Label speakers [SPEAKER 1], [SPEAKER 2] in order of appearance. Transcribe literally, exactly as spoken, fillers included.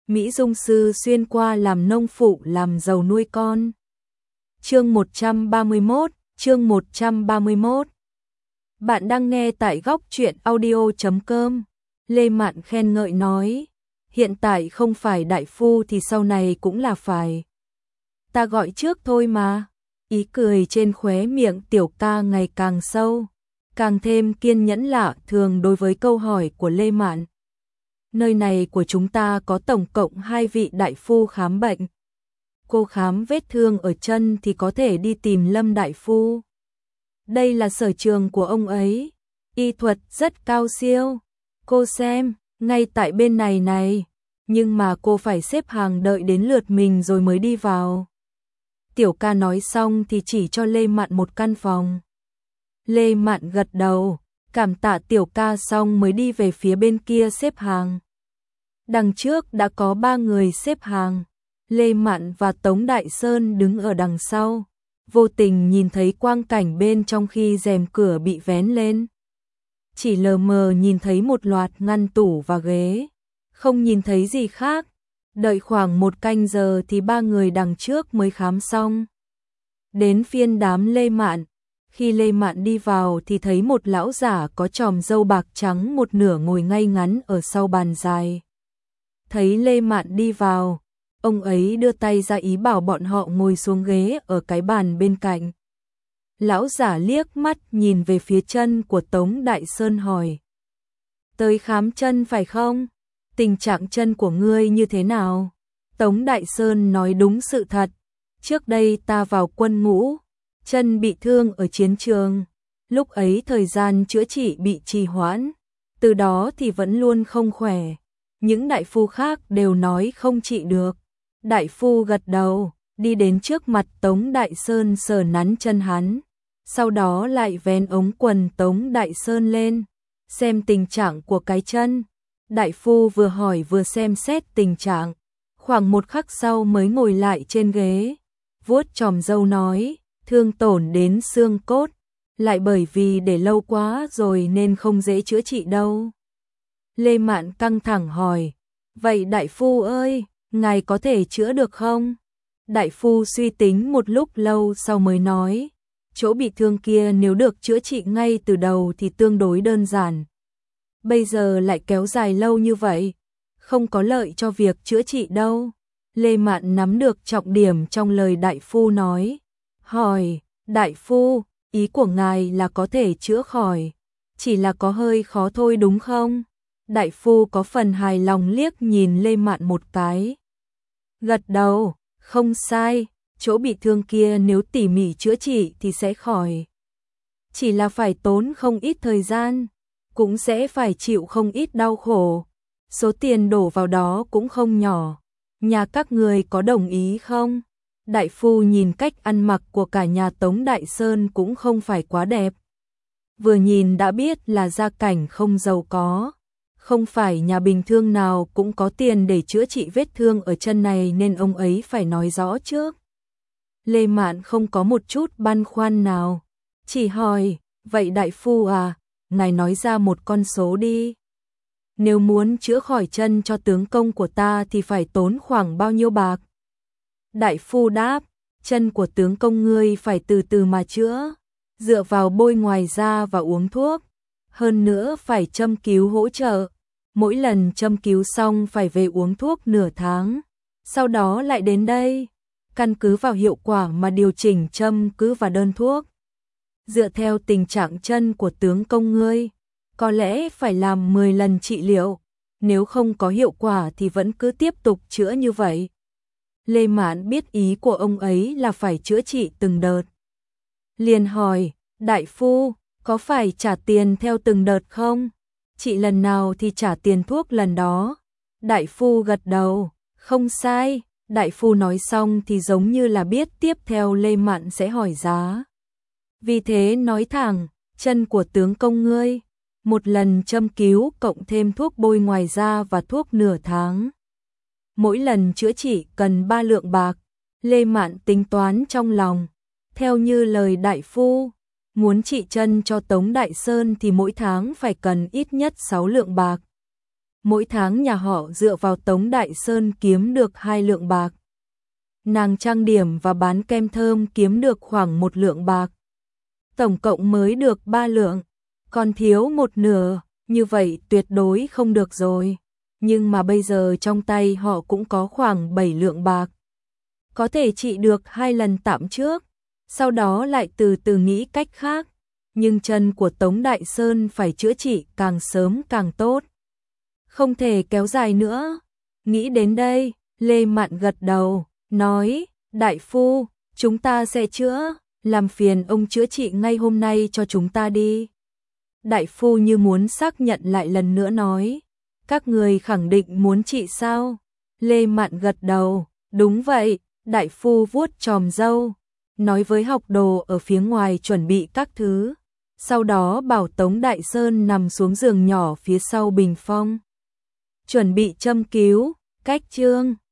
[SPEAKER 1] Mỹ Dung sư xuyên qua làm nông phụ làm giàu nuôi con. Chương một trăm ba mươi mốt, chương một trăm ba mươi mốt. Bạn đang nghe tại góc truyện audio chấm com. Lê Mạn khen ngợi nói, hiện tại không phải đại phu thì sau này cũng là phải. Ta gọi trước thôi mà. Ý cười trên khóe miệng Tiểu Ca ngày càng sâu, càng thêm kiên nhẫn lạ thường đối với câu hỏi của Lê Mạn. Nơi này của chúng ta có tổng cộng hai vị đại phu khám bệnh. Cô khám vết thương ở chân thì có thể đi tìm Lâm đại phu. Đây là sở trường của ông ấy, y thuật rất cao siêu. Cô xem, ngay tại bên này này, nhưng mà cô phải xếp hàng đợi đến lượt mình rồi mới đi vào. Tiểu Ca nói xong thì chỉ cho Lê Mạn một căn phòng. Lê Mạn gật đầu, cảm tạ Tiểu Ca xong mới đi về phía bên kia xếp hàng. Đằng trước đã có ba người xếp hàng, Lê Mạn và Tống Đại Sơn đứng ở đằng sau, vô tình nhìn thấy quang cảnh bên trong khi rèm cửa bị vén lên. Chỉ lờ mờ nhìn thấy một loạt ngăn tủ và ghế, không nhìn thấy gì khác. Đợi khoảng một canh giờ thì ba người đằng trước mới khám xong. Đến phiên đám Lê Mạn, khi Lê Mạn đi vào thì thấy một lão giả có chòm râu bạc trắng một nửa ngồi ngay ngắn ở sau bàn dài. Thấy Lê Mạn đi vào, ông ấy đưa tay ra ý bảo bọn họ ngồi xuống ghế ở cái bàn bên cạnh. Lão giả liếc mắt nhìn về phía chân của Tống Đại Sơn hỏi, tới khám chân phải không? Tình trạng chân của ngươi như thế nào? Tống Đại Sơn nói đúng sự thật. Trước đây ta vào quân ngũ, chân bị thương ở chiến trường. Lúc ấy thời gian chữa trị bị trì hoãn, từ đó thì vẫn luôn không khỏe. Những đại phu khác đều nói không trị được. Đại phu gật đầu, đi đến trước mặt Tống Đại Sơn sờ nắn chân hắn. Sau đó lại vén ống quần Tống Đại Sơn lên, xem tình trạng của cái chân. Đại phu vừa hỏi vừa xem xét tình trạng, khoảng một khắc sau mới ngồi lại trên ghế, vuốt chòm râu nói, thương tổn đến xương cốt, lại bởi vì để lâu quá rồi nên không dễ chữa trị đâu. Lê Mạn căng thẳng hỏi, vậy đại phu ơi, ngài có thể chữa được không? Đại phu suy tính một lúc lâu sau mới nói, chỗ bị thương kia nếu được chữa trị ngay từ đầu thì tương đối đơn giản. Bây giờ lại kéo dài lâu như vậy, không có lợi cho việc chữa trị đâu. Lê Mạn nắm được trọng điểm trong lời đại phu nói. Hỏi, đại phu, ý của ngài là có thể chữa khỏi, chỉ là có hơi khó thôi đúng không? Đại phu có phần hài lòng liếc nhìn Lê Mạn một cái. Gật đầu, không sai, chỗ bị thương kia nếu tỉ mỉ chữa trị thì sẽ khỏi. Chỉ là phải tốn không ít thời gian, cũng sẽ phải chịu không ít đau khổ. Số tiền đổ vào đó cũng không nhỏ. Nhà các người có đồng ý không? Đại phu nhìn cách ăn mặc của cả nhà Tống Đại Sơn cũng không phải quá đẹp. Vừa nhìn đã biết là gia cảnh không giàu có. Không phải nhà bình thường nào cũng có tiền để chữa trị vết thương ở chân này nên ông ấy phải nói rõ trước. Lê Mạn không có một chút băn khoăn nào. Chỉ hỏi, vậy đại phu à, ngài nói ra một con số đi. Nếu muốn chữa khỏi chân cho tướng công của ta thì phải tốn khoảng bao nhiêu bạc? Đại phu đáp, chân của tướng công ngươi phải từ từ mà chữa, dựa vào bôi ngoài da và uống thuốc. Hơn nữa phải châm cứu hỗ trợ. Mỗi lần châm cứu xong phải về uống thuốc nửa tháng. Sau đó lại đến đây, căn cứ vào hiệu quả mà điều chỉnh châm cứu và đơn thuốc. Dựa theo tình trạng chân của tướng công ngươi, có lẽ phải làm mười lần trị liệu, nếu không có hiệu quả thì vẫn cứ tiếp tục chữa như vậy. Lê Mạn biết ý của ông ấy là phải chữa trị từng đợt. Liền hỏi, đại phu, có phải trả tiền theo từng đợt không? Trị lần nào thì trả tiền thuốc lần đó. Đại phu gật đầu, không sai. Đại phu nói xong thì giống như là biết tiếp theo Lê Mạn sẽ hỏi giá. Vì thế nói thẳng, chân của tướng công ngươi, một lần châm cứu cộng thêm thuốc bôi ngoài da và thuốc nửa tháng. Mỗi lần chữa trị cần ba lượng bạc. Lê Mạn tính toán trong lòng, theo như lời đại phu, muốn trị chân cho Tống Đại Sơn thì mỗi tháng phải cần ít nhất sáu lượng bạc. mỗi tháng nhà họ dựa vào Tống Đại Sơn kiếm được hai lượng bạc. Nàng trang điểm và bán kem thơm kiếm được khoảng một lượng bạc. Tổng cộng mới được ba lượng, còn thiếu một nửa, như vậy tuyệt đối không được rồi. Nhưng mà bây giờ trong tay họ cũng có khoảng bảy lượng bạc. Có thể trị được hai lần tạm trước, sau đó lại từ từ nghĩ cách khác. Nhưng chân của Tống Đại Sơn phải chữa trị càng sớm càng tốt. Không thể kéo dài nữa. Nghĩ đến đây, Lê Mạn gật đầu, nói, đại phu, chúng ta sẽ chữa, làm phiền ông chữa trị ngay hôm nay cho chúng ta đi. Đại phu như muốn xác nhận lại lần nữa nói, các người khẳng định muốn trị sao? Lê Mạn gật đầu, đúng vậy, đại phu vuốt chòm râu, nói với học đồ ở phía ngoài chuẩn bị các thứ, sau đó bảo Tống Đại Sơn nằm xuống giường nhỏ phía sau bình phong. Chuẩn bị châm cứu, cách chương.